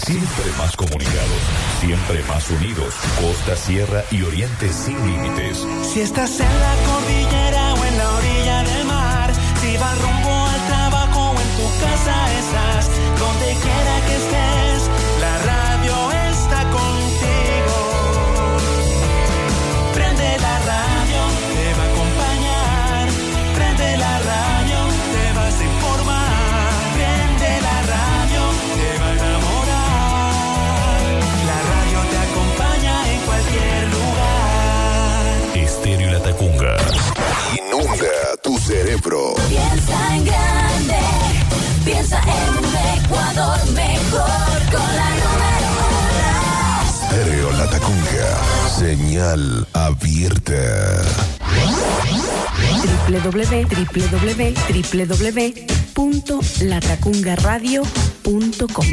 Siempre más comunicados, siempre más unidos. Costa, sierra y oriente sin límites. Si estás en la cordillera o en la orilla del mar, si vas rumbo al trabajo o en tu casa estás, donde quiera que estés, la radio está contigo. Prende la radio, te va a acompañar. Prende la radio, te vas a informar. Prende la radio, te va a enamorar. La radio te acompaña en cualquier lugar. Estéreo La Tacunga. Inunda tu cerebro. Piensa en grande, piensa en un Ecuador mejor con la número 1. Estéreo La Tacunga. Señal abierta. www.latacungaradio.com.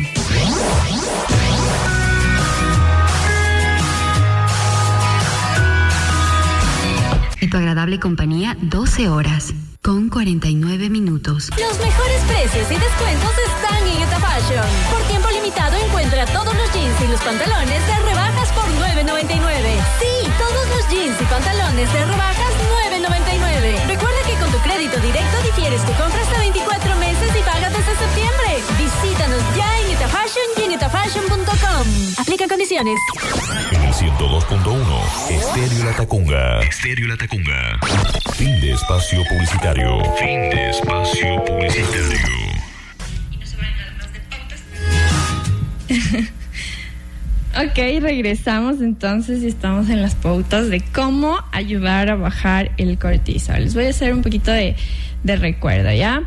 Y tu agradable compañía, 12 horas con 49 minutos. Los mejores precios y descuentos están en Utah Fashion. Por tiempo limitado encuentra todos los jeans y los pantalones de rebajas por $9.99. Sí, todos los jeans y pantalones de rebajas $9.99. Recuerda que con tu crédito directo difieres tu compra hasta 24 meses y pagas desde septiembre. Visítanos ya en Utah Fashion y en utahfashion.com. Aplica condiciones. En el 102.1, Estéreo La Tacunga. Estéreo La Tacunga. Fin de espacio publicitario. Fin de espacio publicitario. Y no se van nada más de pautas. Ok, regresamos entonces y estamos en las pautas de cómo ayudar a bajar el cortisol. Les voy a hacer un poquito de recuerdo, ¿ya?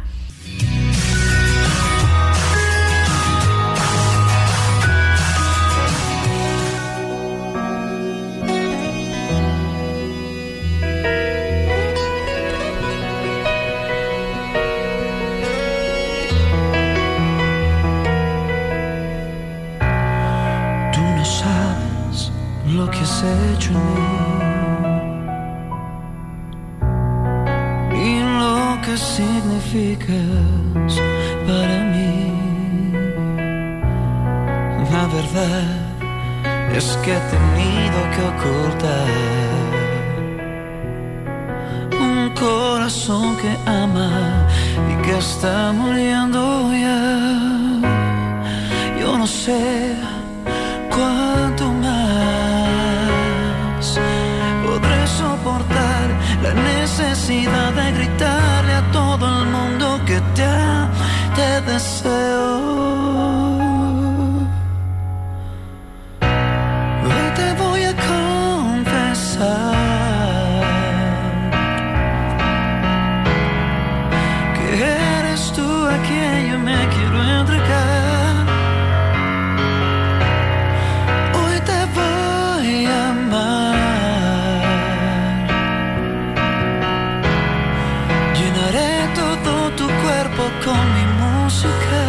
Lo que has hecho en mí y lo que significas para mí. La verdad es que he tenido que ocultar un corazón que ama y que está muriendo ya. Yo no sé cuánto más podré soportar la necesidad de gritarle a todo el mundo que te deseo. Hoy te voy a confesar que eres tú a quien yo me quiero entregar. Con mi música,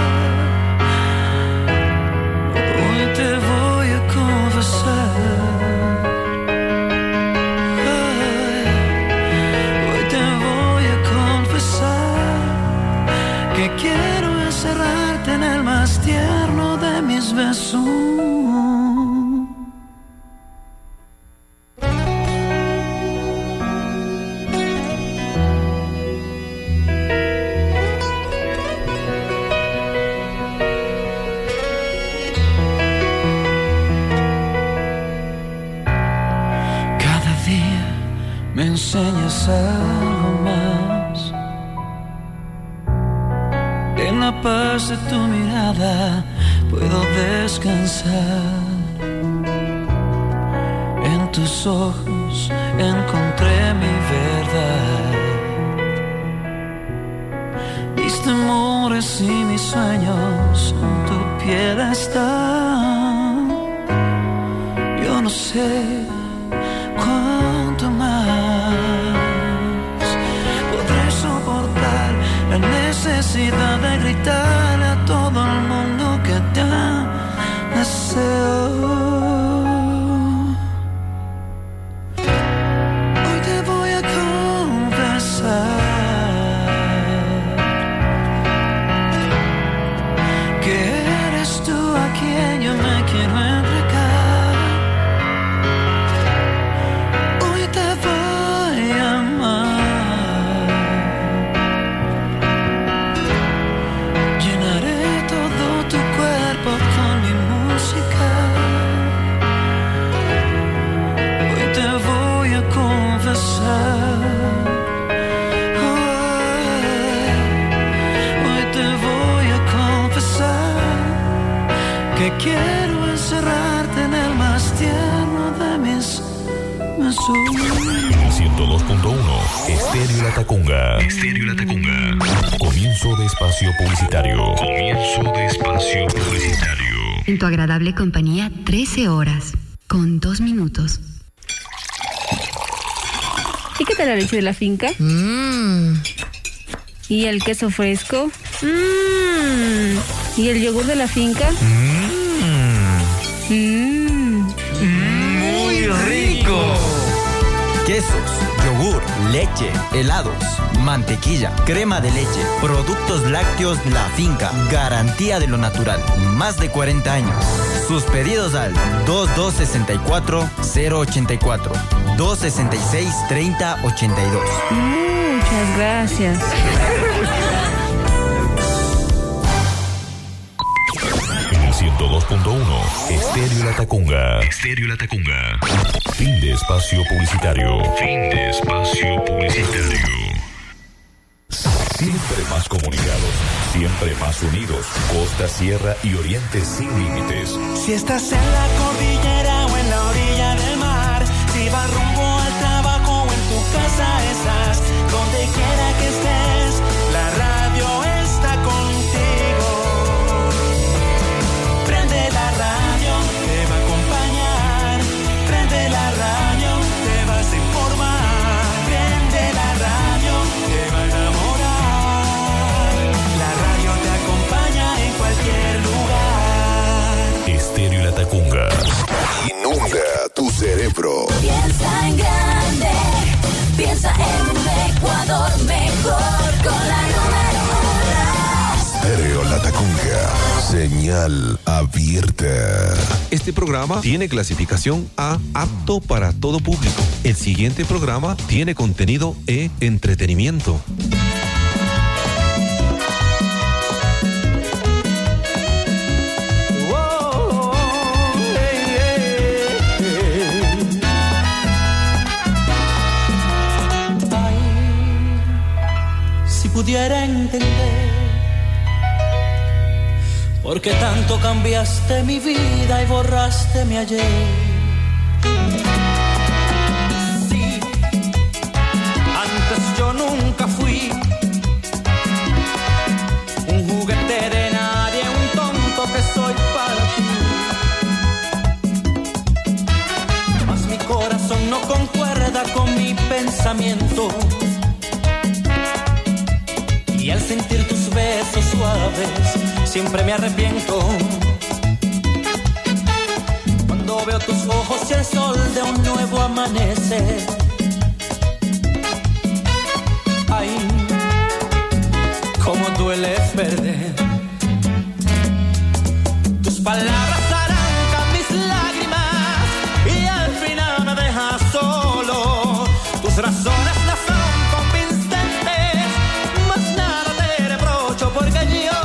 hoy te voy a confesar, hoy te voy a confesar que quiero encerrarte en el más tierno de mis besos. Me enseñas algo más. En la paz de tu mirada puedo descansar. En tus ojos encontré mi verdad. Mis temores y mis sueños en tu piel están. Yo no sé cuánto más podré soportar la necesidad de gritarle a todo el mundo que te deseo. Hoy te voy a confesar que eres tú a quien que quiero encerrarte en el más tierno de mis besos. 102.1 Estéreo La Tacunga. Estéreo La Tacunga. Comienzo de espacio publicitario. Comienzo de espacio publicitario. En tu agradable compañía, 13 horas, con 2 minutos. ¿Y qué tal la leche de la finca? ¿Y el queso fresco? ¿Y el yogur de la finca? ¡Muy rico! Quesos, yogur, leche, helados, mantequilla, crema de leche, productos lácteos La Finca, garantía de lo natural, más de 40 años. Sus pedidos al 2264-084, 266-3082. Muchas gracias. En el 102.1 Estéreo La Tacunga. Estéreo La Tacunga. Fin de espacio publicitario. Fin de espacio publicitario. Siempre más comunicados, siempre más unidos. Costa, sierra y oriente sin límites. Si estás en la cordillera o en la orilla del mar, si vas rumbo al trabajo o en tu casa estás, donde quiera que estés, la radio está contigo. Prende la radio, te va a acompañar. Prende la radio, te vas a informar. Prende la radio, te va a enamorar. La radio te acompaña en cualquier lugar. Estéreo La Tacunga. Inunda tu cerebro. Piensa en grande, piensa en un Ecuador mejor con la número 1. Estéreo La Tacunga. Señal abierta. Este programa tiene clasificación A, apto para todo público. El siguiente programa tiene contenido E, entretenimiento. Si pudiera entender por qué tanto cambiaste mi vida y borraste mi ayer. Sí, antes yo nunca fui un juguete de nadie, un tonto que soy para ti. Mas mi corazón no concuerda con mi pensamiento. Y al sentir tus besos suaves, siempre me arrepiento. Cuando veo tus ojos y el sol de un nuevo amanecer. Ay, cómo duele perder. Tus palabras arrancan mis lágrimas y al final me dejas solo. Tus razones no son convincentes, más nada te reprocho porque yo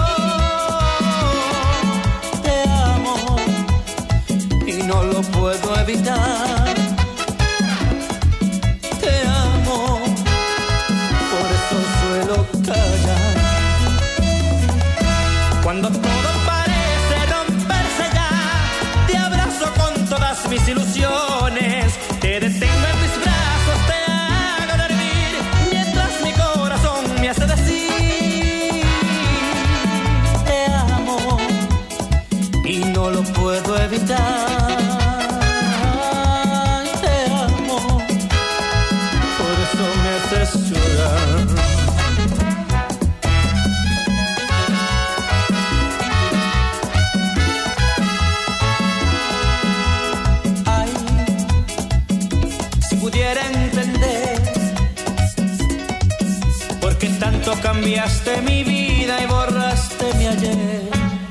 te amo y no lo puedo evitar. Te amo, por eso suelo callar. Cuando todo parece romperse ya, te abrazo con todas mis ilusiones. Te detengo en mis brazos, te hago dormir, mientras mi corazón me hace decir te amo y no lo puedo evitar. Te amo, por eso me haces llorar. Ay, si pudiera entender por qué tanto cambiaste mi vida y borraste mi ayer.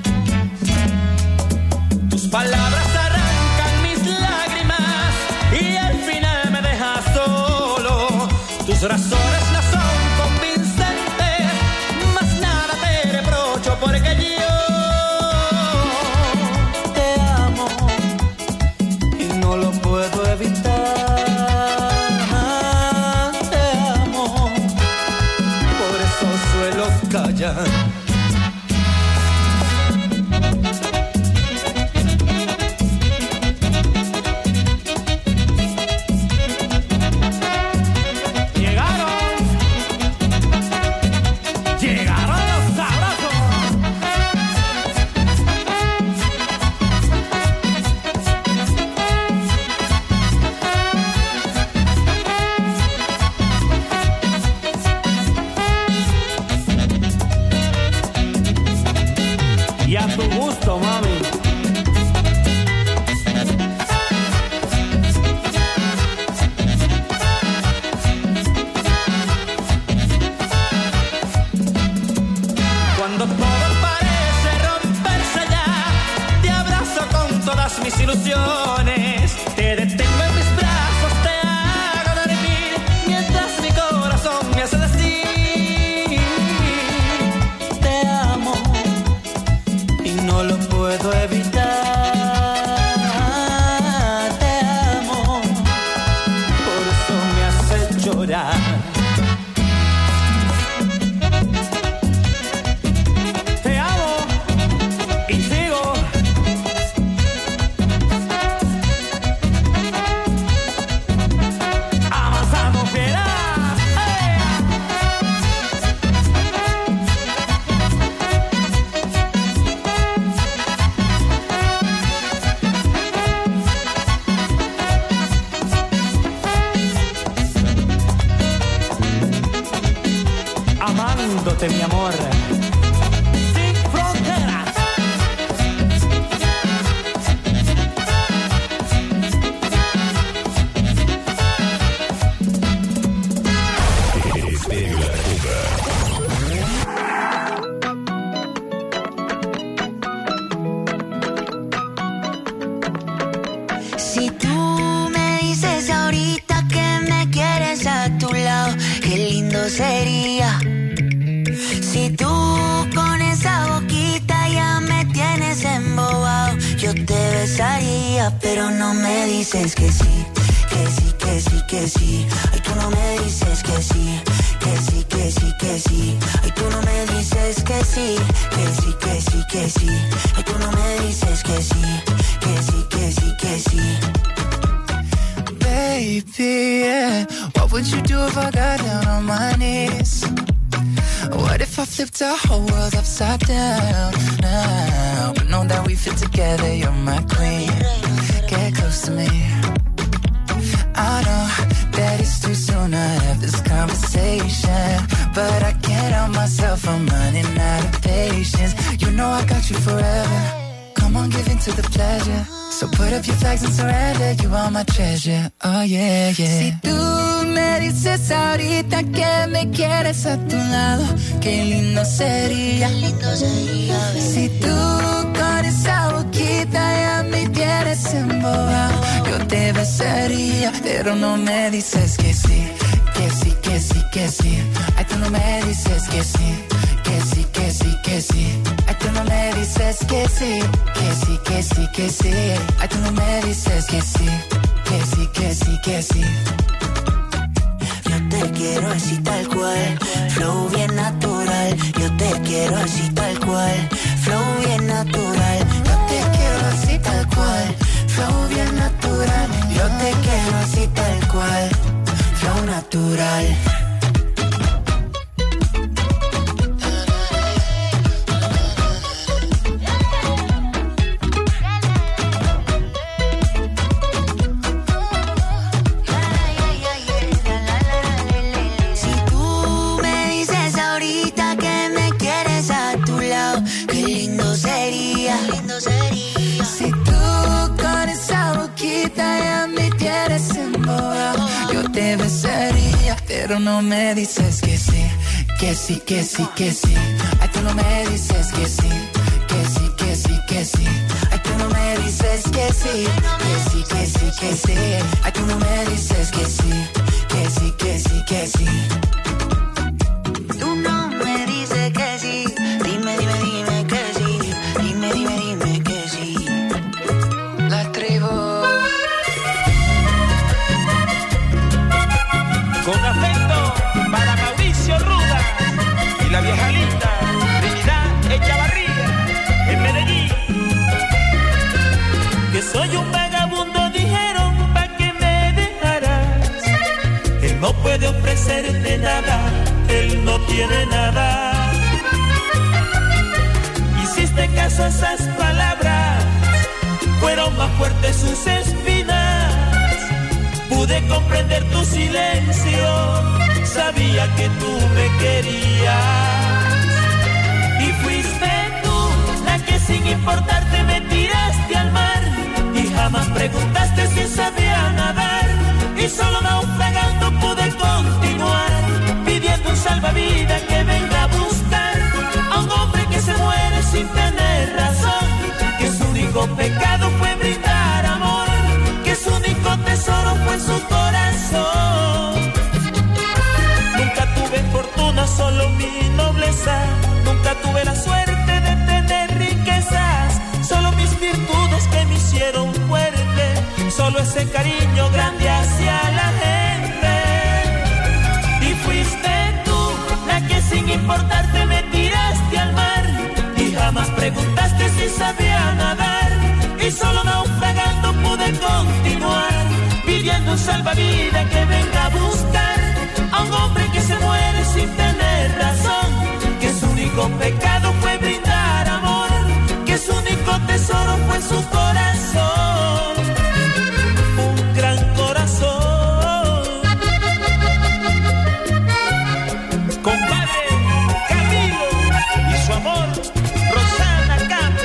Tus palabras arrancan mis lágrimas y al final me dejas solo. Tus razones no son convincentes, más nada te reprocho porque yo te amo y no lo puedo evitar. Te amo, por eso suelo callar. emociones. Te detengo en mis brazos, te hago dormir, mientras mi corazón me hace decir te amo y no lo puedo evitar. Te amo, por eso me hace llorar. Amándote, mi amor, sin fronteras. Estéreo La Tacunga. Si tú me dices ahorita que me quieres a tu lado, qué lindo sería. Si tú con esa boquita ya me tienes embobado, yo te besaría, pero no me dices que sí, que sí, que sí, que sí. Ay, tú no me dices que sí, que sí, que sí, que sí. Ay, tú no me dices que sí, que sí, que sí, que sí. Ay, tú no me dices que sí, que sí, que sí, que sí. Baby, yeah. What would you do if I got down on my knees? What if I flipped our whole world upside down now? But know that we fit together, you're my queen. Get close to me. I know that it's too soon to have this conversation, but I can't help myself, I'm running out of patience. You know I got you forever. Come on, give in to the pleasure. So put up your flags and surrender, you are my treasure, oh yeah, yeah. Si tú me dices ahorita que me quieres a tu lado, qué lindo sería, qué lindo sería, baby. Si tú con esa boquita ya me tienes embobado, yo te besaría, pero no me dices que sí, que sí, que sí, que sí. Ay, tú no me dices que sí, que sí, que sí, que sí. Ay, tú no me dices que sí, que sí, que sí, que sí. Ay, tú no me dices que sí, que sí, que sí, que sí. Yo te quiero así tal cual, flow bien natural. Yo te quiero así tal cual, flow bien natural. Yo te quiero así tal cual, flow bien natural. Yo te quiero así tal cual, flow natural. Si tú con esa boquita ya me tienes embobado, yo te besaría, pero no me dices que sí, que sí, que sí, que sí. Ay, tú no me dices que sí, que sí, que sí, que sí. Ay, tú no me dices que sí, que sí, que sí, que sí. Ay, tú no me dices que sí, que sí, que sí, que sí. Tú no me dices que sí, dime, dime, dime que sí, dime, dime, dime que sí. La tribu. Con afecto para Mauricio Ruda y la vieja linda Trinidad Echavarría en Medellín. Que soy un vagabundo, dijeron, pa' que me dejarás. Él no puede ofrecerte nada, él no tiene nada. Hiciste caso a esas palabras, fueron más fuertes sus espinas. Pude comprender tu silencio, sabía que tú me querías. Y fuiste tú la que sin importarte me tiraste al mar. Y jamás preguntaste si sabía nadar. Y solo naufragando pude continuar, pidiendo un salvavidas que venga a buscar a un hombre que se muere sin tener razón, que su único pecado fue brindar amor. hicieron fuerte, solo ese cariño grande hacia la gente. Y fuiste tú la que sin importarte me tiraste al mar y jamás preguntaste si sabía nadar. Y solo naufragando pude continuar, pidiendo un salvavidas que venga a buscar a un hombre que se muere sin tener razón, que su único pecado fue brindar amor, que su único tesoro fue su corazón, un gran corazón. Compadre Camilo y su amor, Rosana Campos.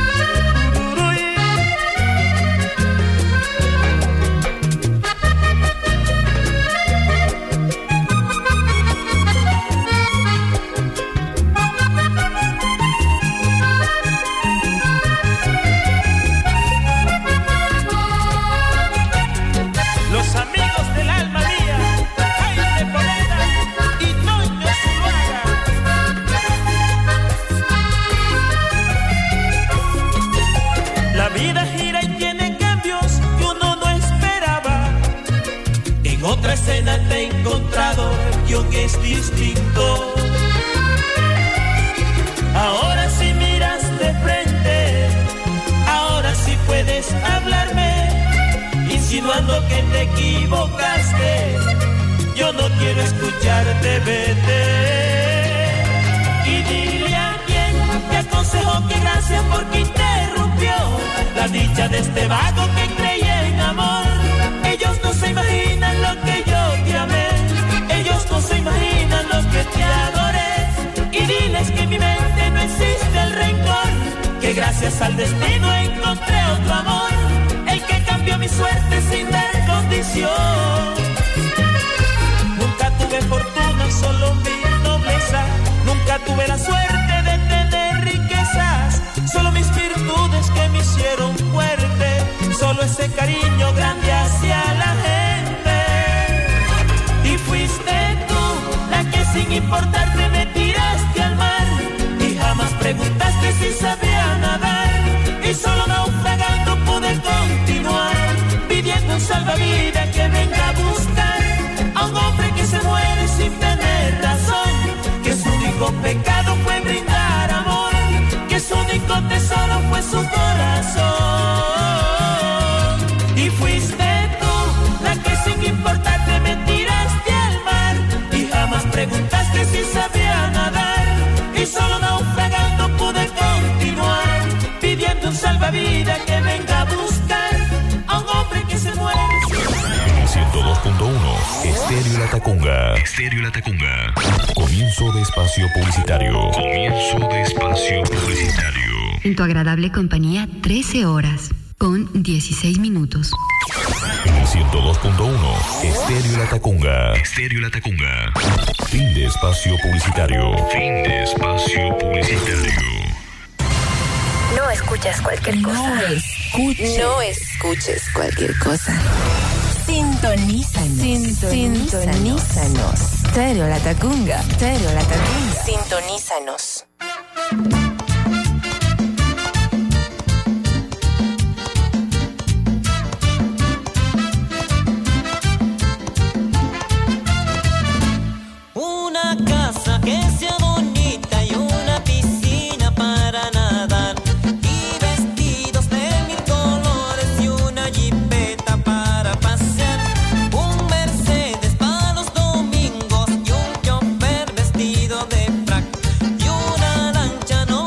Otra escena te he encontrado, el guión es distinto. Ahora sí miras de frente, ahora sí puedes hablarme, insinuando que te equivocaste. Yo no quiero escucharte, vete. Y dile a quien te aconsejó que gracias porque interrumpió la dicha de este vago que creía en amor. Ellos no se imaginan lo que yo te amé, ellos no se imaginan lo que te adoré. Y diles que en mi mente no existe el rencor, que gracias al destino encontré otro amor, el que cambió mi suerte sin dar condición. Nunca tuve fortuna, solo mi nobleza, nunca tuve la suerte de tener riquezas, solo mis virtudes que me hicieron fuerte, solo ese cariño grande hacia la gente. Y fuiste tú la que sin importarte me tiraste al mar y jamás preguntaste si sabía nadar. Y solo naufragando pude continuar, pidiendo un salvavidas que venga a buscar a un hombre que se muere sin tener razón, que su único pecado fue brindar amor, que su único tesoro fue su corazón. Y fuiste tú la que sin importarte me tiraste al mar y jamás preguntaste si sabía nadar. Y solo naufragando pude continuar, pidiendo un salvavidas que venga a buscar a un hombre que se muere. 102.1 Estéreo La Tacunga. Estéreo La Tacunga. Comienzo de espacio publicitario. Comienzo de espacio publicitario. En tu agradable compañía, 13 horas con 16 minutos. 102.1 Estéreo La Tacunga. Estéreo La Tacunga. Fin de espacio publicitario. Fin de espacio publicitario. No escuchas cualquier cosa. No escuches cualquier cosa. Sintonízanos. Sintonízanos. Stereo La Tacunga. Stereo La Tacunga. Sintonízanos. Una casa que sea bonita y una piscina para nadar y vestidos de 1000 colores y una jipeta para pasear, un Mercedes para los domingos y un chofer vestido de frac y una lancha no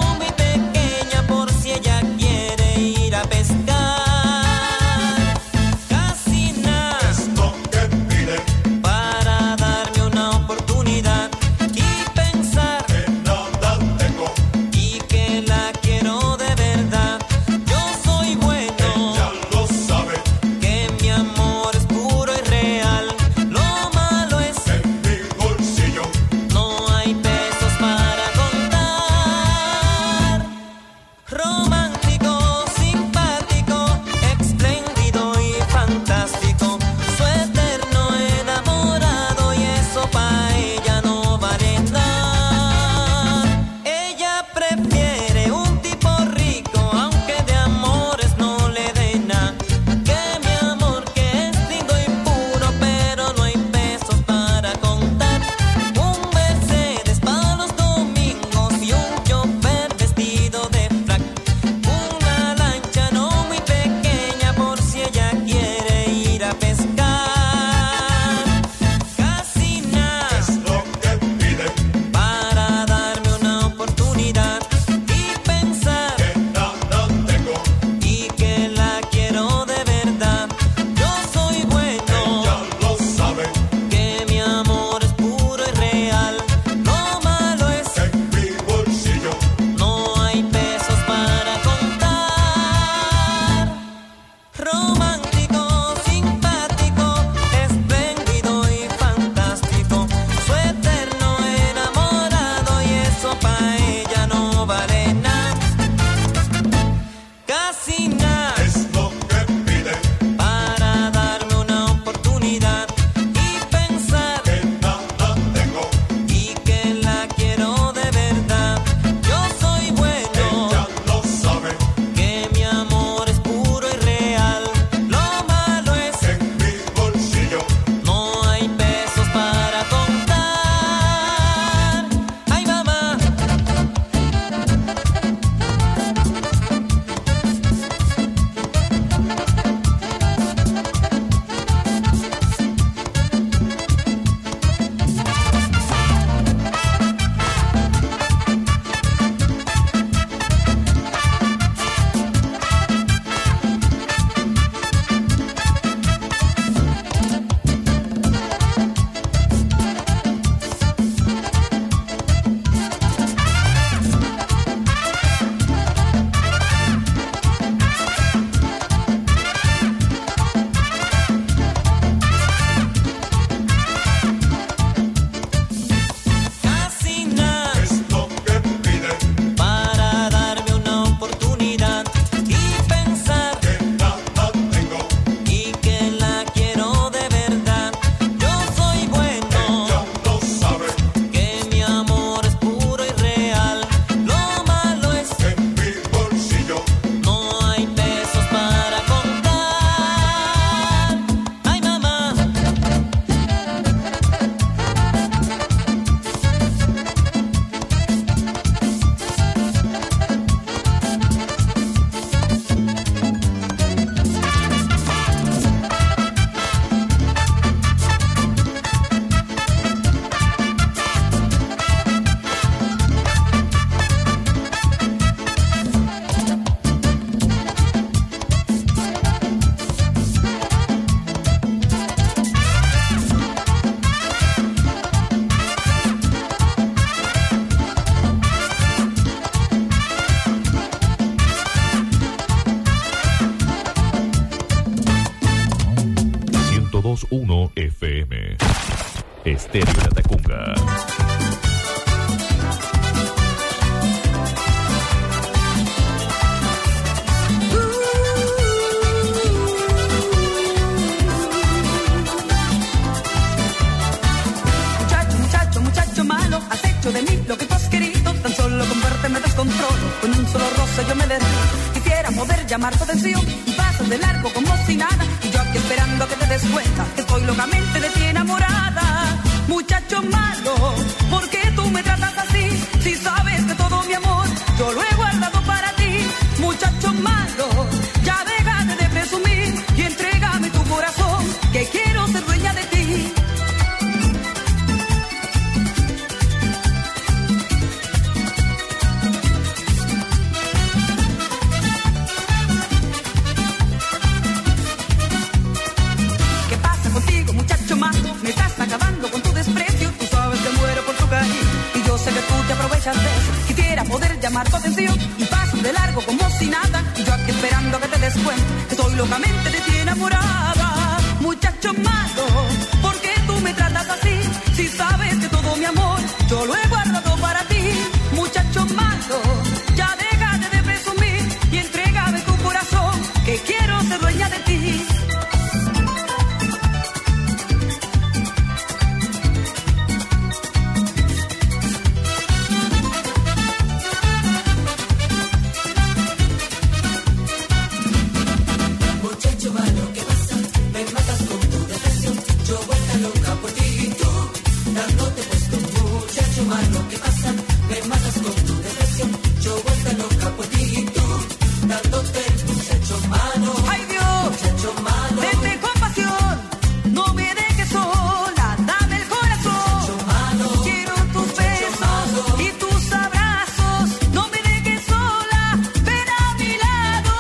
102.1 FM. Estéreo Latacunga. Muchacho malo, has hecho de mí lo que tú has querido. Tan solo con verte me descontrolo, con un solo roce yo me derrito. Quisiera poder llamar tu atención y pasas de largo como si nada. Y yo aquí esperando a que te des cuenta que estoy locamente de ti enamorada. Muchacho malo, ¿por qué tú me tratas así? Si sabes que todo mi amor yo lo he guardado para ti. Muchacho malo, ya déjate de presumir y entrégame tu corazón, que quiero ser dueña de ti. Me estás acabando con tu desprecio. Tú sabes que muero por tu cariño y yo sé que tú te aprovechas de eso. Quisiera poder llamar tu atención y pasas de largo como si nada. Y yo aquí esperando a que te des cuenta que estoy locamente de ti enamorada. Muchacho malo, ¿por qué tú me tratas así? Si sabes que todo mi amor yo lo he guardado para ti. Muchacho malo, ya déjate de presumir y entrégame tu corazón, que quiero ser dueña de ti. ¿Qué pasa? Me matas con tu depresión. Yo vuelta loca por ti y tú dándote muchacho malo. ¡Ay Dios! Muchacho malo. Denme compasión, no me dejes sola, dame el corazón. Muchacho malo. Quiero tus besos y tus abrazos, no me dejes sola, ven a mi lado.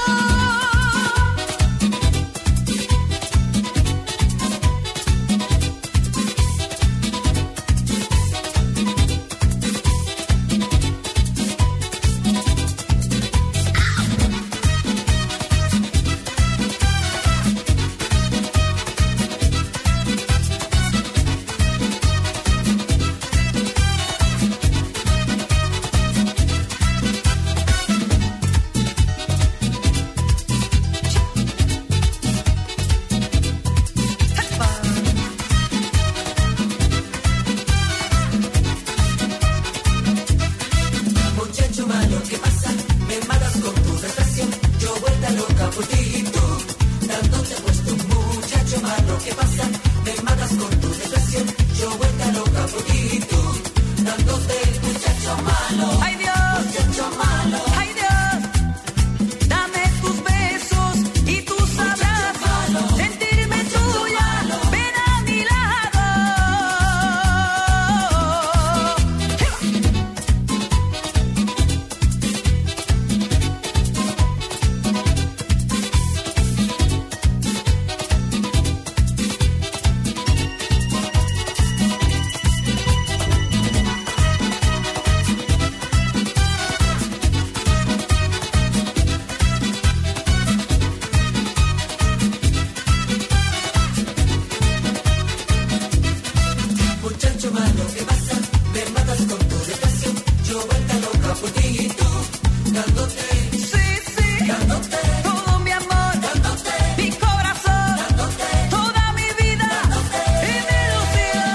Muchacho malo, ¿qué pasa? Me matas con tu depresión. Yo vuelta loca por ti y tú dándote puesto. Muchacho malo, ¿qué pasa? Me matas con tu depresión. Yo vuelta loca por ti y tú dándote muchacho malo. ¡Ay Dios! Muchacho malo. ¡Ay Dios! Dame tus besos y tus abrazos, sentirme tuya, ven a mi lado. Muchacho malo, ¿qué pasa? Me matas con tu depresión. Yo vuelta loca por ti y tú dándote. Sí, sí, dándote. todo mi amor, dándote. mi corazón, dándote. toda mi vida, dándote. y mi ilusión.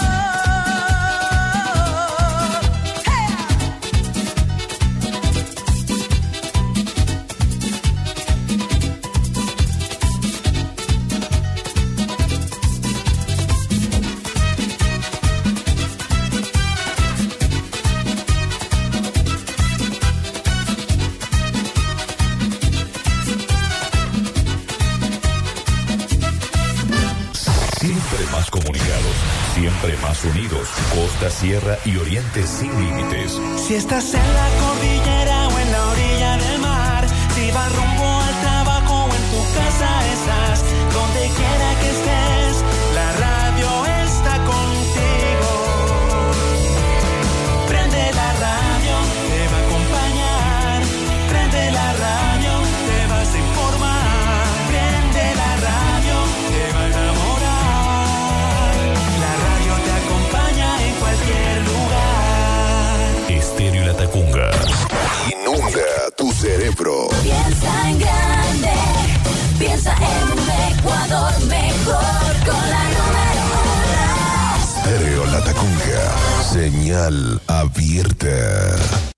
Siempre más comunicados, siempre más unidos. Costa, sierra y oriente sin límites. Si estás en la cordillera o en la orilla del mar, si vas rumbo al trabajo o en tu casa estás, donde quiera que estés, la radio está contigo. Prende la radio, te va a acompañar. Prende la radio, te vas a informar. Prende la radio, te va a enamorar. La Tacunga, señal abierta.